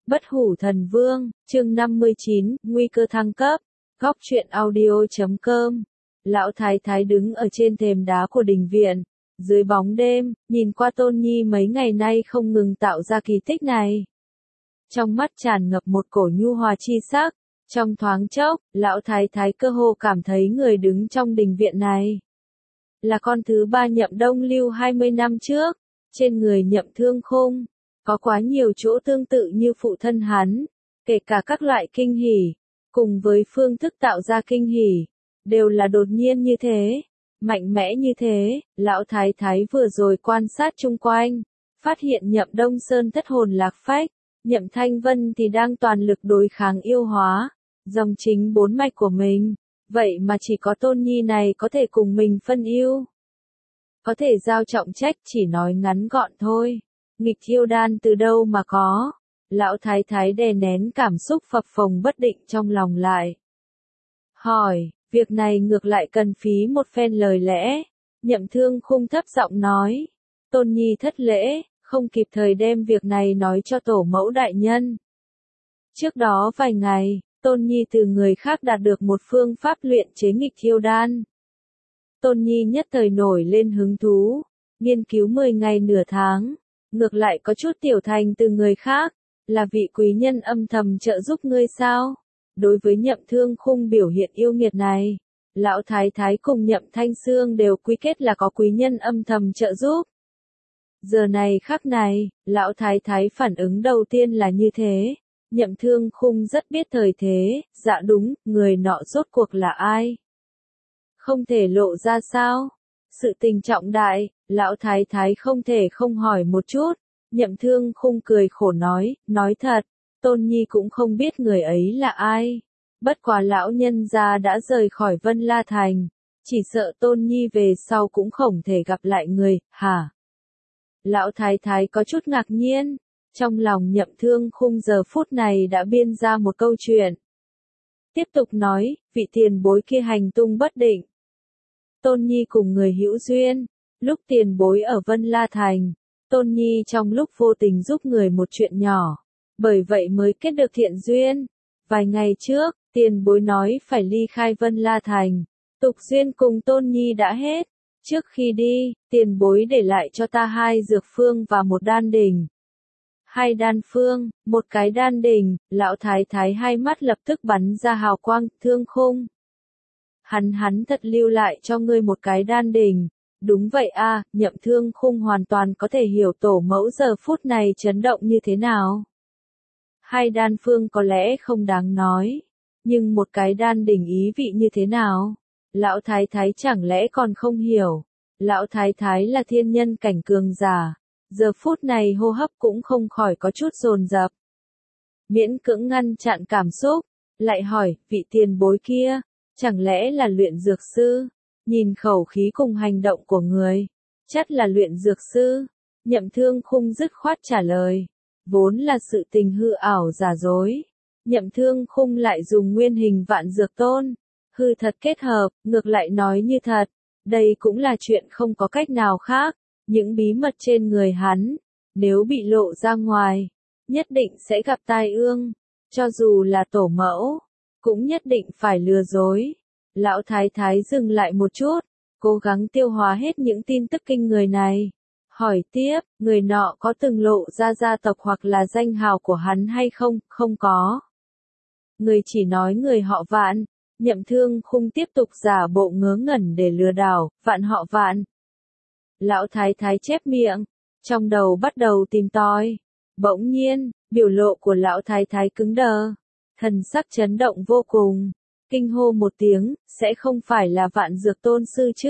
Bất hủ thần vương, chương 59, nguy cơ thăng cấp. Góc truyện audio.com. Lão thái thái đứng ở trên thềm đá của đình viện, dưới bóng đêm, nhìn qua Tôn Nhi mấy ngày nay không ngừng tạo ra kỳ tích này. Trong mắt tràn ngập một cổ nhu hòa chi sắc, trong thoáng chốc, lão thái thái cơ hồ cảm thấy người đứng trong đình viện này là con thứ ba Nhậm Đông Lưu 20 năm trước, trên người Nhậm Thương Khung có quá nhiều chỗ tương tự như phụ thân hắn, kể cả các loại kinh hỉ, cùng với phương thức tạo ra kinh hỉ, đều là đột nhiên như thế, mạnh mẽ như thế. Lão thái thái vừa rồi quan sát chung quanh, phát hiện Nhậm Đông Sơn thất hồn lạc phách, Nhậm Thanh Vân thì đang toàn lực đối kháng yêu hóa, dòng chính bốn mạch của mình, vậy mà chỉ có Tôn Nhi này có thể cùng mình phân ưu, có thể giao trọng trách. Chỉ nói ngắn gọn thôi, nghịch yêu đan từ đâu mà có. Lão thái thái đè nén cảm xúc phập phồng bất định trong lòng lại. Hỏi, việc này ngược lại cần phí một phen lời lẽ. Nhậm Thương Khung thấp giọng nói, Tôn Nhi thất lễ, không kịp thời đem việc này nói cho tổ mẫu đại nhân. Trước đó vài ngày, Tôn Nhi từ người khác đạt được một phương pháp luyện chế nghịch yêu đan. Tôn Nhi nhất thời nổi lên hứng thú, nghiên cứu 10 ngày nửa tháng, ngược lại có chút tiểu thành từ người khác, là vị quý nhân âm thầm trợ giúp ngươi sao? Đối với Nhậm Thương Khung biểu hiện yêu nghiệt này, lão thái thái cùng Nhậm Thanh Sương đều quy kết là có quý nhân âm thầm trợ giúp. Giờ này khắc này, lão thái thái phản ứng đầu tiên là như thế. Nhậm Thương Khung rất biết thời thế, dạ đúng, người nọ rốt cuộc là ai? Không thể lộ ra sao? Sự tình trọng đại, lão thái thái không thể không hỏi một chút. Nhậm Thương Khung cười khổ nói thật, Tôn Nhi cũng không biết người ấy là ai. Bất quá lão nhân gia đã rời khỏi Vân La Thành, chỉ sợ Tôn Nhi về sau cũng không thể gặp lại người, hả? Lão thái thái có chút ngạc nhiên, trong lòng Nhậm Thương Khung giờ phút này đã biên ra một câu chuyện. Tiếp tục nói, vị tiền bối kia hành tung bất định. Tôn Nhi cùng người hữu duyên, lúc tiền bối ở Vân La Thành, Tôn Nhi trong lúc vô tình giúp người một chuyện nhỏ, bởi vậy mới kết được thiện duyên. Vài ngày trước, tiền bối nói phải ly khai Vân La Thành, tục duyên cùng Tôn Nhi đã hết. Trước khi đi, tiền bối để lại cho ta 2 dược phương và một đan đỉnh. 2 đan phương, một cái đan đỉnh. Lão thái thái hai mắt lập tức bắn ra hào quang. Thương Khung, hắn thật lưu lại cho ngươi một cái đan đỉnh. Đúng vậy a. Nhậm Thương Khung hoàn toàn có thể hiểu tổ mẫu giờ phút này chấn động như thế nào. 2 đan phương có lẽ không đáng nói, nhưng một cái đan đỉnh ý vị như thế nào? Lão thái thái chẳng lẽ còn không hiểu? Lão thái thái là thiên nhân cảnh cường giả, giờ phút này hô hấp cũng không khỏi có chút dồn dập. Miễn cưỡng ngăn chặn cảm xúc, lại hỏi, vị tiền bối kia, chẳng lẽ là luyện dược sư? Nhìn khẩu khí cùng hành động của người, chắc là luyện dược sư. Nhậm Thương Khung dứt khoát trả lời, vốn là sự tình hư ảo giả dối. Nhậm Thương Khung lại dùng nguyên hình Vạn Dược Tôn, hư thật kết hợp, ngược lại nói như thật. Đây cũng là chuyện không có cách nào khác. Những bí mật trên người hắn, nếu bị lộ ra ngoài, nhất định sẽ gặp tai ương. Cho dù là tổ mẫu, cũng nhất định phải lừa dối. Lão thái thái dừng lại một chút, cố gắng tiêu hóa hết những tin tức kinh người này. Hỏi tiếp, người nọ có từng lộ ra gia tộc hoặc là danh hào của hắn hay không? Không có. Người chỉ nói người họ Vạn. Nhậm Thương Khung tiếp tục giả bộ ngớ ngẩn để lừa đảo, Vạn họ Vạn. Lão thái thái chép miệng, trong đầu bắt đầu tìm tòi. Bỗng nhiên, biểu lộ của lão thái thái cứng đờ, thần sắc chấn động vô cùng, kinh hô một tiếng, sẽ không phải là Vạn Dược Tôn sư chứ?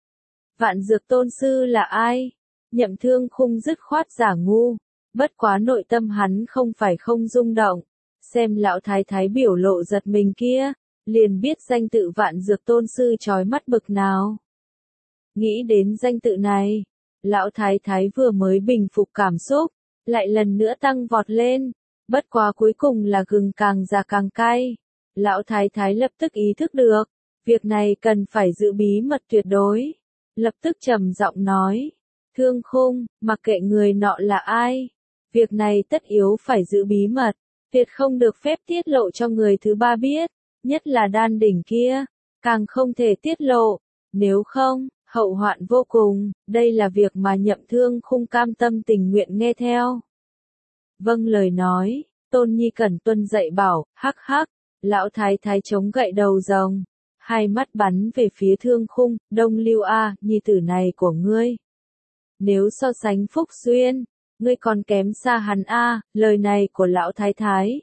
Vạn Dược Tôn sư là ai? Nhậm Thương Khung dứt khoát giả ngu, bất quá nội tâm hắn không phải không rung động, xem lão thái thái biểu lộ giật mình kia, liền biết danh tự Vạn Dược Tôn sư chói mắt bực nào. Nghĩ đến danh tự này, lão thái thái vừa mới bình phục cảm xúc, lại lần nữa tăng vọt lên, bất quá cuối cùng là gừng càng già càng cay. Lão thái thái lập tức ý thức được, việc này cần phải giữ bí mật tuyệt đối, lập tức trầm giọng nói, Thương Khung, mặc kệ người nọ là ai, Việc này tất yếu phải giữ bí mật, tuyệt không được phép tiết lộ cho người thứ ba biết, nhất là đan đỉnh kia, càng không thể tiết lộ, nếu không, hậu hoạn vô cùng, đây là việc mà Nhậm Thương Khung cam tâm tình nguyện nghe theo. Vâng lời nói, Tôn Nhi cẩn tuân dạy bảo, hắc hắc, lão thái thái chống gậy đầu rồng, hai mắt bắn về phía Thương Khung, Đông Lưu a, nhi tử này của ngươi. Nếu so sánh Phúc Xuyên, ngươi còn kém xa hắn a, lời này của lão thái thái.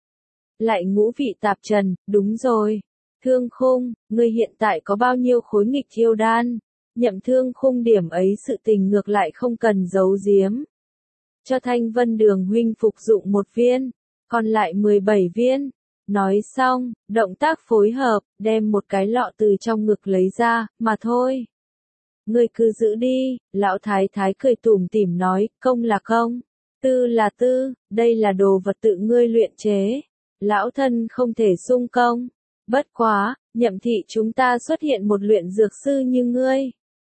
Lại ngũ vị tạp trần, đúng rồi. Thương Khung, ngươi hiện tại có bao nhiêu khối nghịch chiêu đan? Nhậm Thương Khung điểm ấy sự tình ngược lại không cần giấu giếm. Cho Thanh Vân Đường huynh phục dụng 1 viên, còn lại 17 viên. Nói xong, động tác phối hợp, đem một cái lọ từ trong ngực lấy ra, mà thôi. Ngươi cứ giữ đi, lão thái thái cười tủm tỉm nói, công là công, tư là tư, đây là đồ vật tự ngươi luyện chế. Lão thân không thể xung công. Bất quá, Nhậm thị chúng ta xuất hiện một luyện dược sư như ngươi.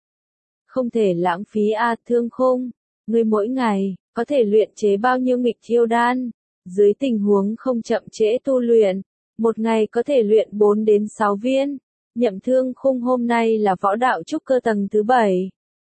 Không thể lãng phí a, Thương Khung. Ngươi mỗi ngày, có thể luyện chế bao nhiêu nghịch chiêu đan? Dưới tình huống không chậm trễ tu luyện, một ngày có thể luyện 4 đến 6 viên. Nhậm Thương Khung hôm nay là võ đạo trúc cơ tầng thứ 7.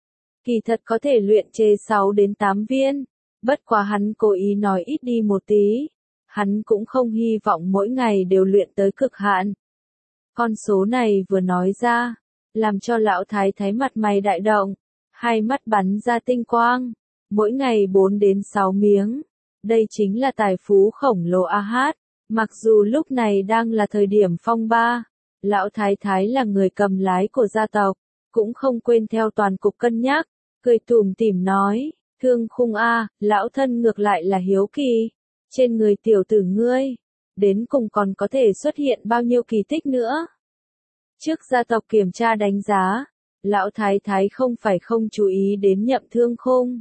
Kỳ thật có thể luyện chế 6 đến 8 viên. Bất quá hắn cố ý nói ít đi một tí. Hắn cũng không hy vọng mỗi ngày đều luyện tới cực hạn. Con số này vừa nói ra, làm cho lão thái thái mặt mày đại động, hai mắt bắn ra tinh quang, mỗi ngày 4 đến 6 miếng. Đây chính là tài phú khổng lồ a hát, mặc dù lúc này đang là thời điểm phong ba, lão thái thái là người cầm lái của gia tộc, cũng không quên theo toàn cục cân nhắc, cười tủm tỉm nói, Thương Khung a, lão thân ngược lại là hiếu kỳ, trên người tiểu tử ngươi, đến cùng còn có thể xuất hiện bao nhiêu kỳ tích nữa. Trước gia tộc kiểm tra đánh giá, lão thái thái không phải không chú ý đến Nhậm Thương Khung.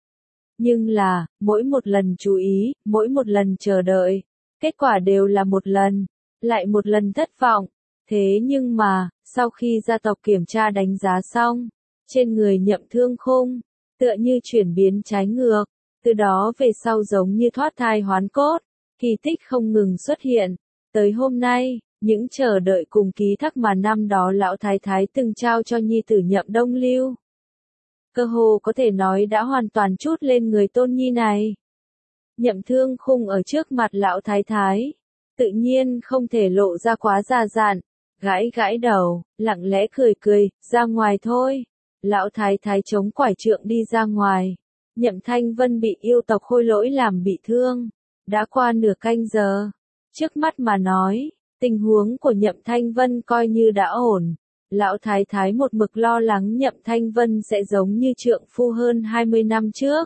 Nhưng là, mỗi một lần chú ý, mỗi một lần chờ đợi, kết quả đều là một lần, lại một lần thất vọng. Thế nhưng mà, sau khi gia tộc kiểm tra đánh giá xong, trên người Nhậm Thương Khung, tựa như chuyển biến trái ngược, từ đó về sau giống như thoát thai hoán cốt, kỳ tích không ngừng xuất hiện. Tới hôm nay, những chờ đợi cùng ký thác mà năm đó lão thái thái từng trao cho nhi tử Nhậm Đông Lưu, cơ hồ có thể nói đã hoàn toàn trút lên người Tôn Nhi này. Nhậm Thương Khung ở trước mặt lão thái thái, tự nhiên không thể lộ ra quá già dặn, gãi gãi đầu, lặng lẽ cười cười, ra ngoài thôi. Lão thái thái chống quải trượng đi ra ngoài. Nhậm Thanh Vân bị yêu tộc Khôi Lỗi làm bị thương, đã qua nửa canh giờ. Trước mắt mà nói, tình huống của Nhậm Thanh Vân coi như đã ổn. Lão thái thái một mực lo lắng Nhậm Thanh Vân sẽ giống như trượng phu hơn 20 năm trước.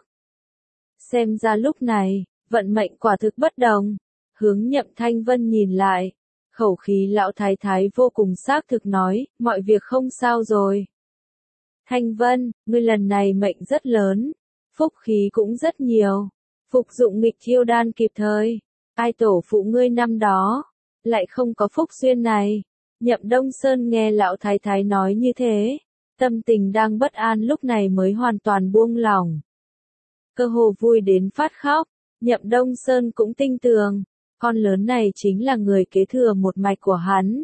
Xem ra lúc này, vận mệnh quả thực bất đồng. Hướng Nhậm Thanh Vân nhìn lại, khẩu khí lão thái thái vô cùng xác thực nói, mọi việc không sao rồi. Thanh Vân, ngươi lần này mệnh rất lớn, phúc khí cũng rất nhiều, phục dụng nghịch chiêu đan kịp thời. Ai tổ phụ ngươi năm đó, lại không có Phúc Xuyên này. Nhậm Đông Sơn nghe lão thái thái nói như thế, tâm tình đang bất an lúc này mới hoàn toàn buông lỏng. Cơ hồ vui đến phát khóc, Nhậm Đông Sơn cũng tin tưởng, con lớn này chính là người kế thừa một mạch của hắn.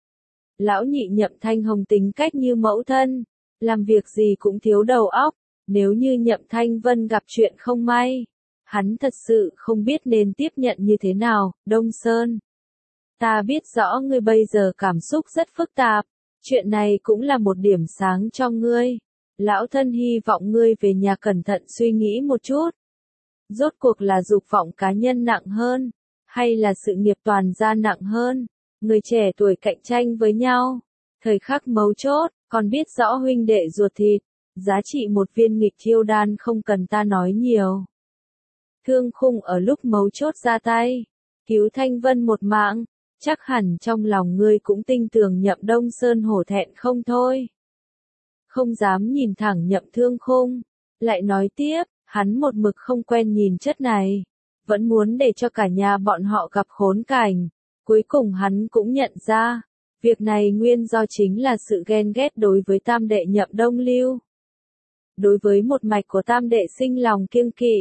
Lão nhị Nhậm Thanh Hồng tính cách như mẫu thân, làm việc gì cũng thiếu đầu óc, nếu như Nhậm Thanh Vân gặp chuyện không may, hắn thật sự không biết nên tiếp nhận như thế nào. Đông Sơn, ta biết rõ ngươi bây giờ cảm xúc rất phức tạp, chuyện này cũng là một điểm sáng cho ngươi. Lão thân hy vọng ngươi về nhà cẩn thận suy nghĩ một chút. Rốt cuộc là dục vọng cá nhân nặng hơn, hay là sự nghiệp toàn gia nặng hơn? Người trẻ tuổi cạnh tranh với nhau, thời khắc mấu chốt, còn biết rõ huynh đệ ruột thịt, giá trị một viên nghịch chiêu đan không cần ta nói nhiều. Thương Khung ở lúc mấu chốt ra tay, cứu Thanh Vân một mạng, chắc hẳn trong lòng ngươi cũng tin tưởng Nhậm Đông Sơn hổ thẹn không thôi. Không dám nhìn thẳng Nhậm Thương Khung, lại nói tiếp, hắn một mực không quen nhìn chất này, vẫn muốn để cho cả nhà bọn họ gặp khốn cảnh. Cuối cùng hắn cũng nhận ra, việc này nguyên do chính là sự ghen ghét đối với tam đệ Nhậm Đông Lưu. Đối với một mạch của tam đệ sinh lòng kiêng kỵ,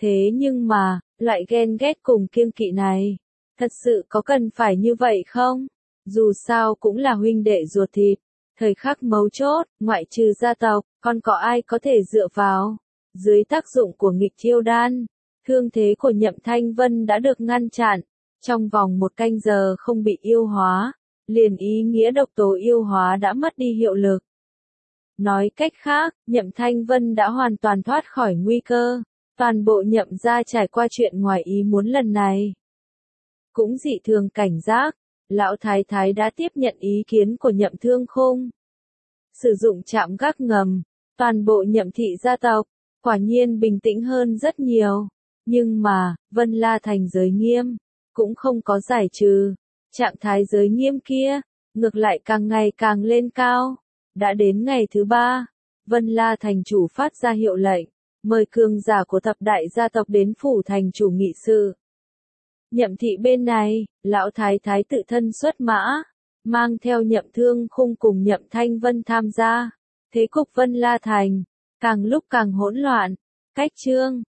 Thế nhưng mà, loại ghen ghét cùng kiêng kỵ này, thật sự có cần phải như vậy không? Dù sao cũng là huynh đệ ruột thịt, thời khắc mấu chốt, ngoại trừ gia tộc, còn có ai có thể dựa vào. Dưới tác dụng của nghịch chiêu đan, thương thế của Nhậm Thanh Vân đã được ngăn chặn, trong vòng 1 canh giờ không bị yêu hóa, liền ý nghĩa độc tố yêu hóa đã mất đi hiệu lực. Nói cách khác, Nhậm Thanh Vân đã hoàn toàn thoát khỏi nguy cơ, toàn bộ Nhậm gia trải qua chuyện ngoài ý muốn lần này. Cũng dị thường cảnh giác, lão thái thái đã tiếp nhận ý kiến của Nhậm Thương Khung. Sử dụng trạm gác ngầm, toàn bộ Nhậm thị gia tộc, quả nhiên bình tĩnh hơn rất nhiều. Nhưng mà, Vân La Thành giới nghiêm, cũng không có giải trừ. Trạng thái giới nghiêm kia, ngược lại càng ngày càng lên cao. Đã đến ngày thứ 3, Vân La Thành chủ phát ra hiệu lệnh, mời cường giả của thập đại gia tộc đến phủ thành chủ nghị sự. Nhậm thị bên này, lão thái thái tự thân xuất mã, mang theo Nhậm Thương Khung cùng Nhậm Thanh Vân tham gia. Thế cục Vân La Thành, càng lúc càng hỗn loạn. Cách chương